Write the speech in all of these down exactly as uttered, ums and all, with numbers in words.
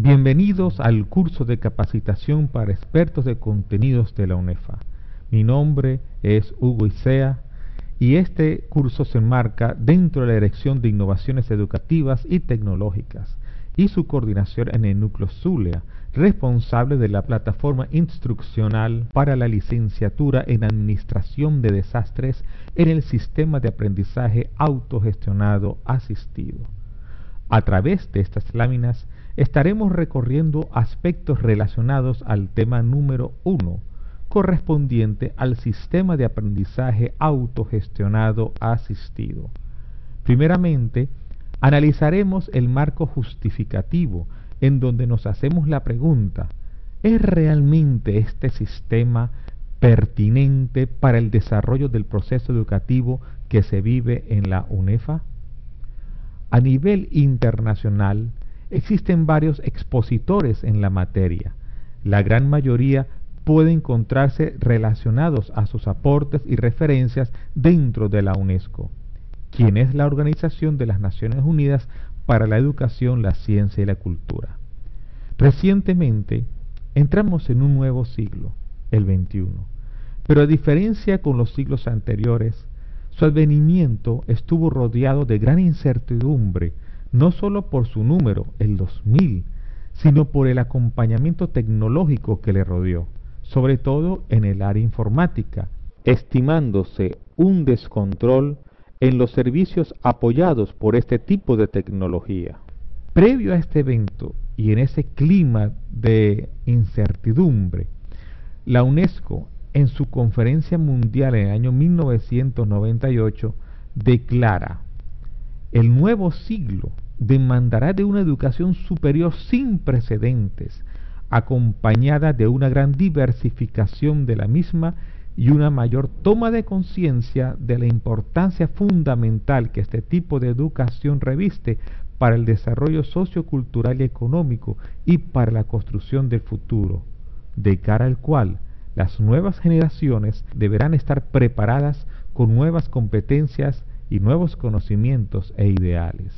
Bienvenidos al curso de capacitación para expertos de contenidos de la UNEFA. Mi nombre es Hugo Isea y este curso se enmarca dentro de la Dirección de Innovaciones Educativas y Tecnológicas y su coordinación en el Núcleo Zulia, responsable de la plataforma instruccional para la licenciatura en Administración de Desastres en el Sistema de Aprendizaje Autogestionado Asistido. A través de estas láminas estaremos recorriendo aspectos relacionados al tema número uno, correspondiente al sistema de aprendizaje autogestionado asistido. Primeramente, analizaremos el marco justificativo, en donde nos hacemos la pregunta: ¿es realmente este sistema pertinente para el desarrollo del proceso educativo que se vive en la UNEFA? A nivel internacional, existen varios expositores en la materia. La gran mayoría puede encontrarse relacionados a sus aportes y referencias dentro de la UNESCO, quien es la Organización de las Naciones Unidas para la Educación, la Ciencia y la Cultura. Recientemente entramos en un nuevo siglo, el veintiuno, pero a diferencia con los siglos anteriores, su advenimiento estuvo rodeado de gran incertidumbre, no solo por su número, el dos mil, sino por el acompañamiento tecnológico que le rodeó, sobre todo en el área informática, estimándose un descontrol en los servicios apoyados por este tipo de tecnología. Previo a este evento y en ese clima de incertidumbre, la UNESCO, en su conferencia mundial en el año mil novecientos noventa y ocho, declara: el nuevo siglo demandará de una educación superior sin precedentes, acompañada de una gran diversificación de la misma y una mayor toma de conciencia de la importancia fundamental que este tipo de educación reviste para el desarrollo sociocultural y económico y para la construcción del futuro, de cara al cual las nuevas generaciones deberán estar preparadas con nuevas competencias y nuevos conocimientos e ideales.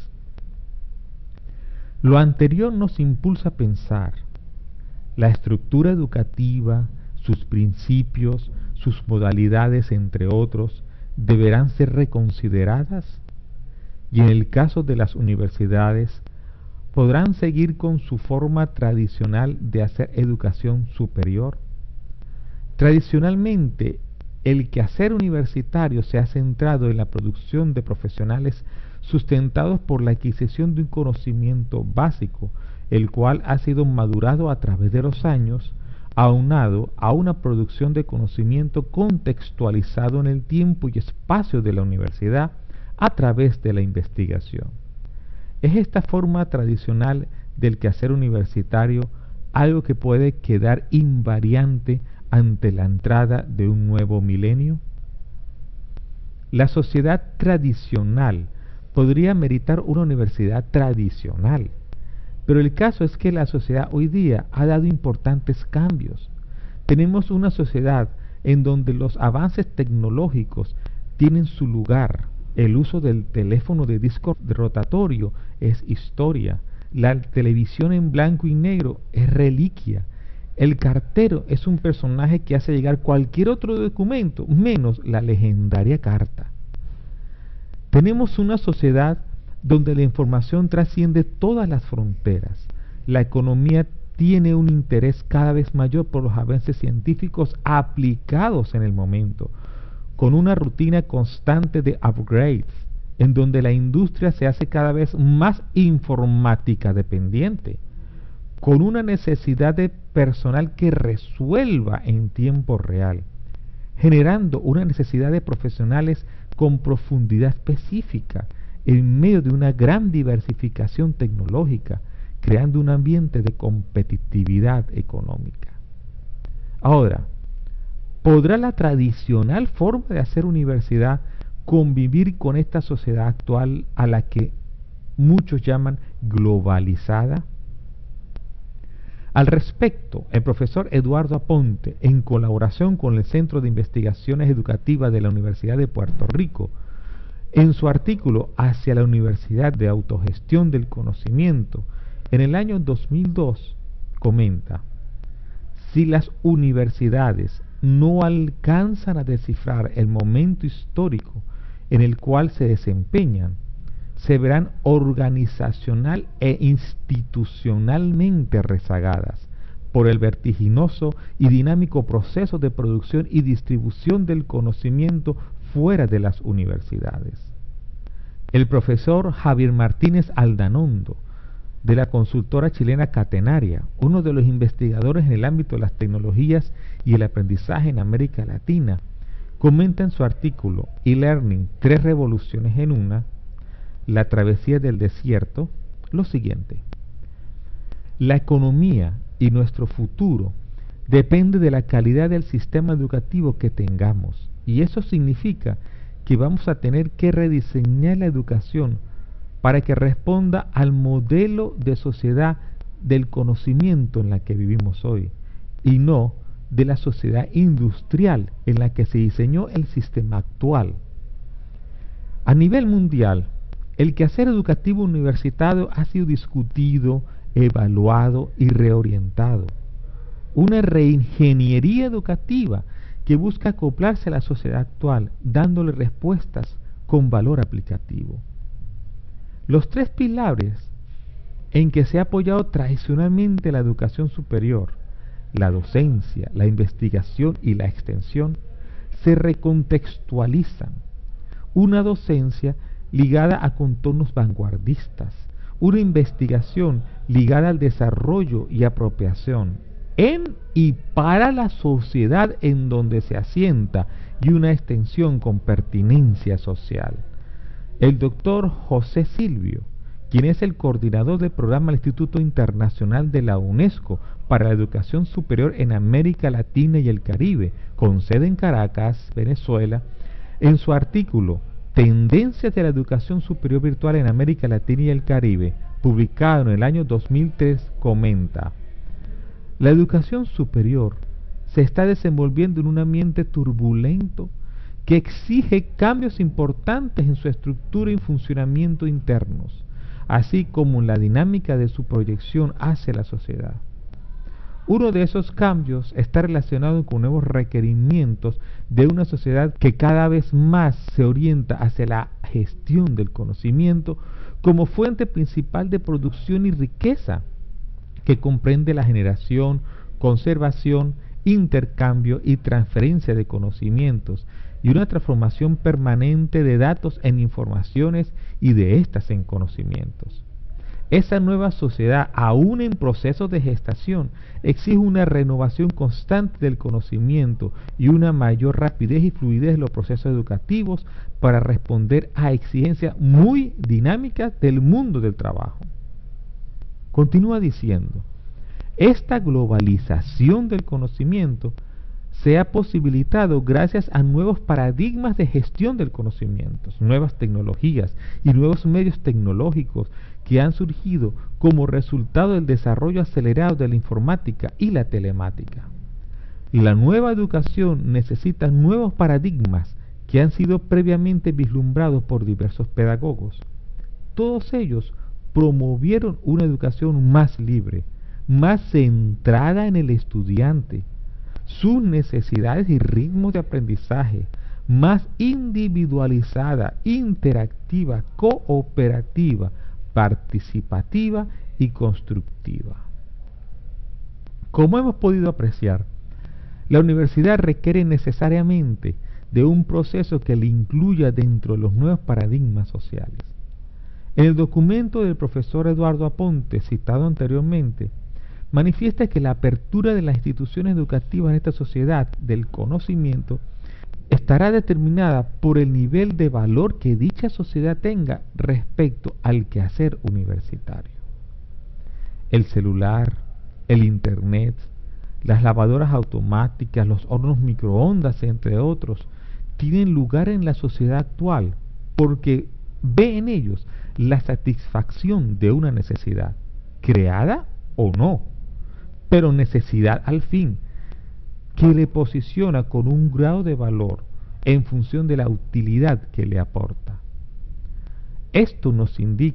Lo anterior nos impulsa a pensar: la estructura educativa, sus principios, sus modalidades, entre otros, deberán ser reconsideradas, y en el caso de las universidades, ¿podrán seguir con su forma tradicional de hacer educación superior? Tradicionalmente, el quehacer universitario se ha centrado en la producción de profesionales sustentados por la adquisición de un conocimiento básico, el cual ha sido madurado a través de los años, aunado a una producción de conocimiento contextualizado en el tiempo y espacio de la universidad a través de la investigación. ¿Es esta forma tradicional del quehacer universitario algo que puede quedar invariante ante la entrada de un nuevo milenio? La sociedad tradicional podría meritar una universidad tradicional, pero el caso es que la sociedad hoy día ha dado importantes cambios. Tenemos una sociedad en donde los avances tecnológicos tienen su lugar. El uso del teléfono de disco rotatorio es historia. La televisión en blanco y negro es reliquia. El cartero es un personaje que hace llegar cualquier otro documento, menos la legendaria carta. Tenemos una sociedad donde la información trasciende todas las fronteras. La economía tiene un interés cada vez mayor por los avances científicos aplicados en el momento, con una rutina constante de upgrades, en donde la industria se hace cada vez más informática dependiente, con una necesidad de personal que resuelva en tiempo real, generando una necesidad de profesionales con profundidad específica en medio de una gran diversificación tecnológica, creando un ambiente de competitividad económica. Ahora, ¿podrá la tradicional forma de hacer universidad convivir con esta sociedad actual a la que muchos llaman globalizada? Al respecto, el profesor Eduardo Aponte, en colaboración con el Centro de Investigaciones Educativas de la Universidad de Puerto Rico, en su artículo Hacia la Universidad de Autogestión del Conocimiento, En el año dos mil dos comenta: si las universidades no alcanzan a descifrar el momento histórico en el cual se desempeñan, se verán organizacional e institucionalmente rezagadas por el vertiginoso y dinámico proceso de producción y distribución del conocimiento fuera de las universidades. El profesor Javier Martínez Aldanondo, de la consultora chilena Catenaria, uno de los investigadores en el ámbito de las tecnologías y el aprendizaje en América Latina, comenta en su artículo E-Learning, tres revoluciones en una, la travesía del desierto, lo siguiente: la economía y nuestro futuro depende de la calidad del sistema educativo que tengamos, y eso significa que vamos a tener que rediseñar la educación para que responda al modelo de sociedad del conocimiento en la que vivimos hoy, y no de la sociedad industrial en la que se diseñó el sistema actual. A nivel mundial, el quehacer educativo universitario ha sido discutido, evaluado y reorientado. Una reingeniería educativa que busca acoplarse a la sociedad actual, dándole respuestas con valor aplicativo. Los tres pilares en que se ha apoyado tradicionalmente la educación superior, la docencia, la investigación y la extensión, se recontextualizan. Una docencia ligada a contornos vanguardistas, una investigación ligada al desarrollo y apropiación en y para la sociedad en donde se asienta, y una extensión con pertinencia social. El doctor José Silvio, quien es el coordinador del programa del Instituto Internacional de la UNESCO para la Educación Superior en América Latina y el Caribe, con sede en Caracas, Venezuela, en su artículo Tendencias de la Educación Superior Virtual en América Latina y el Caribe, publicado en el año dos mil tres, comenta: la educación superior se está desenvolviendo en un ambiente turbulento que exige cambios importantes en su estructura y funcionamiento internos, así como en la dinámica de su proyección hacia la sociedad. Uno de esos cambios está relacionado con nuevos requerimientos de una sociedad que cada vez más se orienta hacia la gestión del conocimiento como fuente principal de producción y riqueza, que comprende la generación, conservación, intercambio y transferencia de conocimientos, y una transformación permanente de datos en informaciones y de éstas en conocimientos. Esa nueva sociedad, aún en proceso de gestación, exige una renovación constante del conocimiento y una mayor rapidez y fluidez de los procesos educativos para responder a exigencias muy dinámicas del mundo del trabajo. Continúa diciendo: esta globalización del conocimiento se ha posibilitado gracias a nuevos paradigmas de gestión del conocimiento, nuevas tecnologías y nuevos medios tecnológicos que han surgido como resultado del desarrollo acelerado de la informática y la telemática. La nueva educación necesita nuevos paradigmas que han sido previamente vislumbrados por diversos pedagogos. Todos ellos promovieron una educación más libre, más centrada en el estudiante, sus necesidades y ritmos de aprendizaje, más individualizada, interactiva, cooperativa, participativa y constructiva. Como hemos podido apreciar, la universidad requiere necesariamente de un proceso que le incluya dentro de los nuevos paradigmas sociales. En el documento del profesor Eduardo Aponte, citado anteriormente, manifiesta que la apertura de las instituciones educativas en esta sociedad del conocimiento estará determinada por el nivel de valor que dicha sociedad tenga respecto al quehacer universitario. El celular, el internet, las lavadoras automáticas, los hornos microondas, entre otros, tienen lugar en la sociedad actual porque ve en ellos la satisfacción de una necesidad, creada o no, pero necesidad al fin, que le posiciona con un grado de valor en función de la utilidad que le aporta. Esto nos indica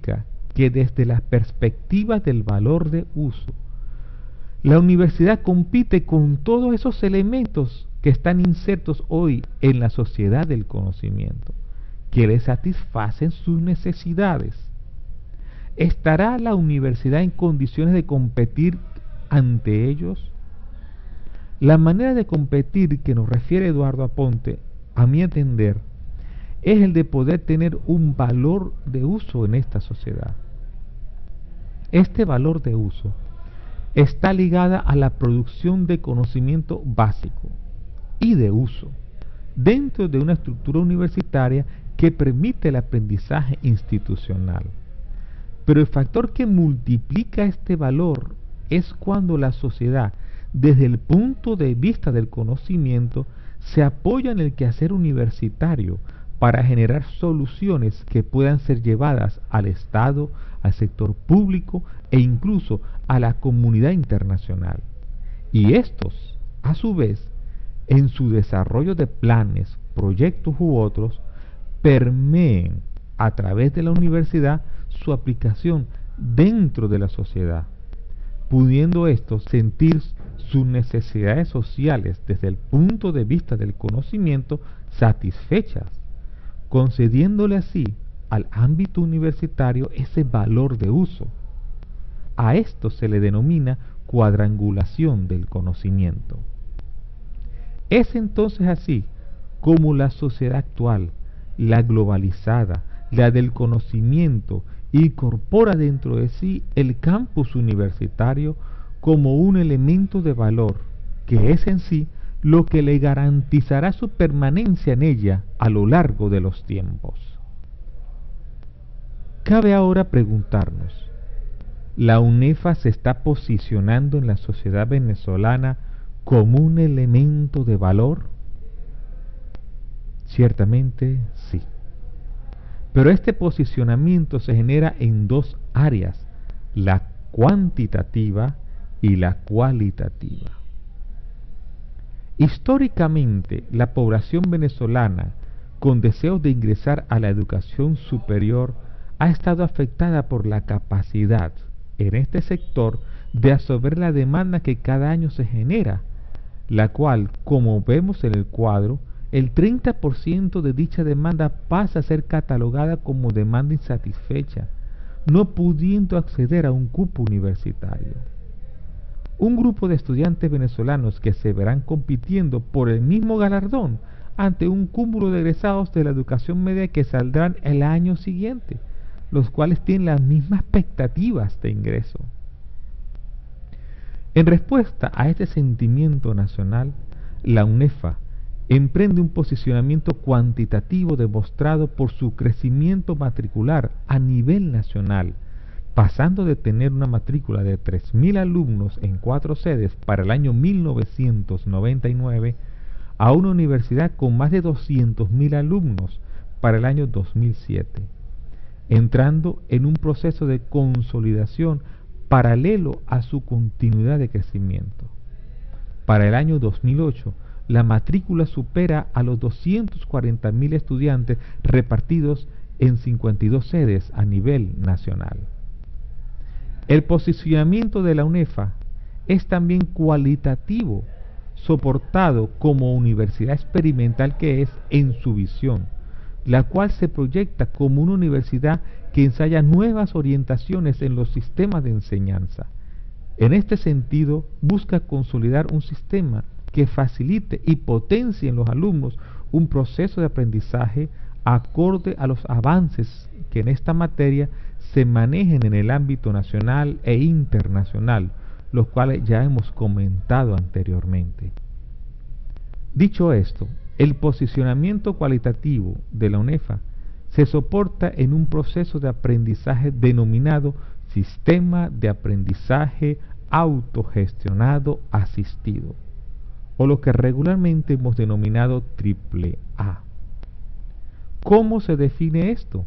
que desde la perspectiva del valor de uso, la universidad compite con todos esos elementos que están insertos hoy en la sociedad del conocimiento, que le satisfacen sus necesidades. ¿Estará la universidad en condiciones de competir ante ellos? La manera de competir que nos refiere Eduardo Aponte, a mi entender, es el de poder tener un valor de uso en esta sociedad. Este valor de uso está ligada a la producción de conocimiento básico y de uso dentro de una estructura universitaria que permite el aprendizaje institucional. Pero el factor que multiplica este valor es cuando la sociedad, desde el punto de vista del conocimiento, se apoya en el quehacer universitario para generar soluciones que puedan ser llevadas al Estado, al sector público e incluso a la comunidad internacional. Y estos, a su vez, en su desarrollo de planes, proyectos u otros, permeen a través de la universidad su aplicación dentro de la sociedad, pudiendo estos sentir sus necesidades sociales desde el punto de vista del conocimiento satisfechas, concediéndole así al ámbito universitario ese valor de uso. A esto se le denomina cuadrangulación del conocimiento. Es entonces así como la sociedad actual, la globalizada, la del conocimiento, incorpora dentro de sí el campus universitario como un elemento de valor, que es en sí lo que le garantizará su permanencia en ella a lo largo de los tiempos. Cabe ahora preguntarnos, ¿la UNEFA se está posicionando en la sociedad venezolana como un elemento de valor? Ciertamente sí. Pero este posicionamiento se genera en dos áreas, la cuantitativa y la cualitativa. Históricamente, la población venezolana con deseos de ingresar a la educación superior ha estado afectada por la capacidad en este sector de absorber la demanda que cada año se genera, la cual, como vemos en el cuadro, el treinta por ciento de dicha demanda pasa a ser catalogada como demanda insatisfecha, no pudiendo acceder a un cupo universitario. Un grupo de estudiantes venezolanos que se verán compitiendo por el mismo galardón ante un cúmulo de egresados de la educación media que saldrán el año siguiente, los cuales tienen las mismas expectativas de ingreso. En respuesta a este sentimiento nacional, la UNEFA emprende un posicionamiento cuantitativo demostrado por su crecimiento matricular a nivel nacional, pasando de tener una matrícula de tres mil alumnos en cuatro sedes para el año mil novecientos noventa y nueve a una universidad con más de doscientos mil alumnos para el año dos mil siete, entrando en un proceso de consolidación paralelo a su continuidad de crecimiento. Para el año dos mil ocho, la matrícula supera a los doscientos cuarenta mil estudiantes repartidos en cincuenta y dos sedes a nivel nacional. El posicionamiento de la UNEFA es también cualitativo, soportado como universidad experimental que es en su visión, la cual se proyecta como una universidad que ensaya nuevas orientaciones en los sistemas de enseñanza. En este sentido, busca consolidar un sistema que facilite y potencie en los alumnos un proceso de aprendizaje acorde a los avances que en esta materia se manejen en el ámbito nacional e internacional, los cuales ya hemos comentado anteriormente. Dicho esto, el posicionamiento cualitativo de la UNEFA se soporta en un proceso de aprendizaje denominado Sistema de Aprendizaje Autogestionado Asistido, o lo que regularmente hemos denominado triple A. ¿Cómo se define esto?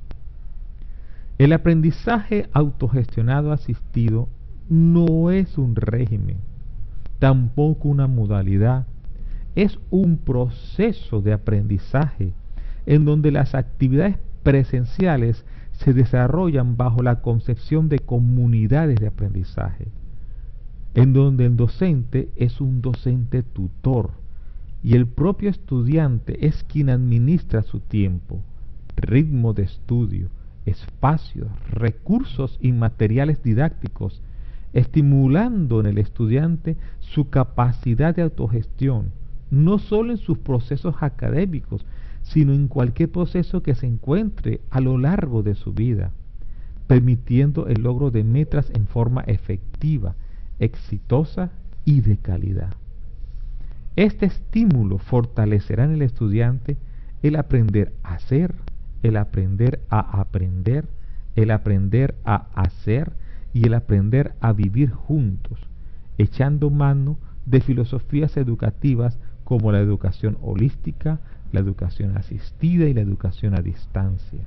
El aprendizaje autogestionado asistido no es un régimen, tampoco una modalidad, es un proceso de aprendizaje en donde las actividades presenciales se desarrollan bajo la concepción de comunidades de aprendizaje, en donde el docente es un docente tutor y el propio estudiante es quien administra su tiempo, ritmo de estudio, espacios, recursos y materiales didácticos, estimulando en el estudiante su capacidad de autogestión, no solo en sus procesos académicos, sino en cualquier proceso que se encuentre a lo largo de su vida, permitiendo el logro de metas en forma efectiva, exitosa y de calidad. Este estímulo fortalecerá en el estudiante el aprender a hacer, el aprender a aprender, el aprender a hacer y el aprender a vivir juntos, echando mano de filosofías educativas como la educación holística, la educación asistida y la educación a distancia.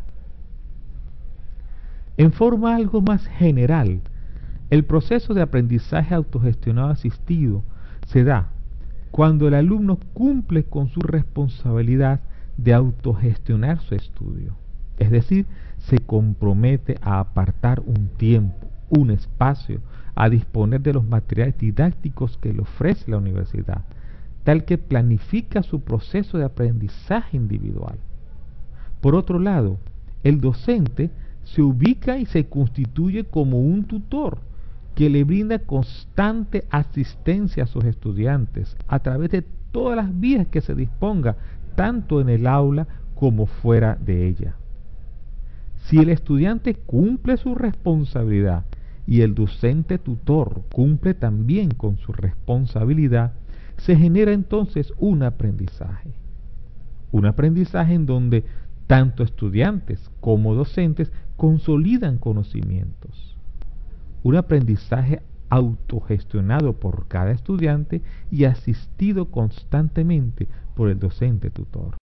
En forma algo más general, el proceso de aprendizaje autogestionado asistido se da cuando el alumno cumple con su responsabilidad de autogestionar su estudio, es decir, se compromete a apartar un tiempo, un espacio, a disponer de los materiales didácticos que le ofrece la universidad, tal que planifica su proceso de aprendizaje individual. Por otro lado, el docente se ubica y se constituye como un tutor que le brinda constante asistencia a sus estudiantes a través de todas las vías que se disponga, tanto en el aula como fuera de ella. Si el estudiante cumple su responsabilidad y el docente tutor cumple también con su responsabilidad, se genera entonces un aprendizaje. Un aprendizaje en donde tanto estudiantes como docentes consolidan conocimientos. Un aprendizaje autogestionado por cada estudiante y asistido constantemente por el docente tutor.